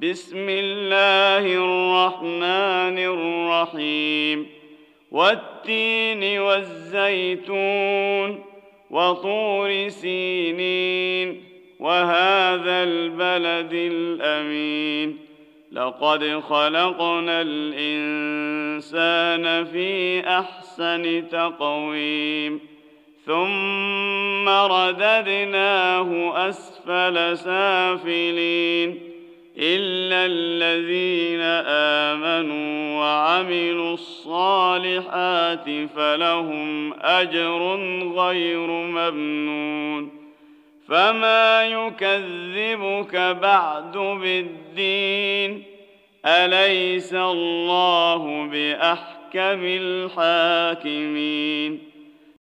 بسم الله الرحمن الرحيم والتين والزيتون وطور سينين وهذا البلد الأمين لقد خلقنا الإنسان في أحسن تقويم ثم رددناه أسفل سافلين إلا الذين آمنوا وعملوا الصالحات فلهم أجر غير ممنون فما يكذبك بعد بالدين أليس الله بأحكم الحاكمين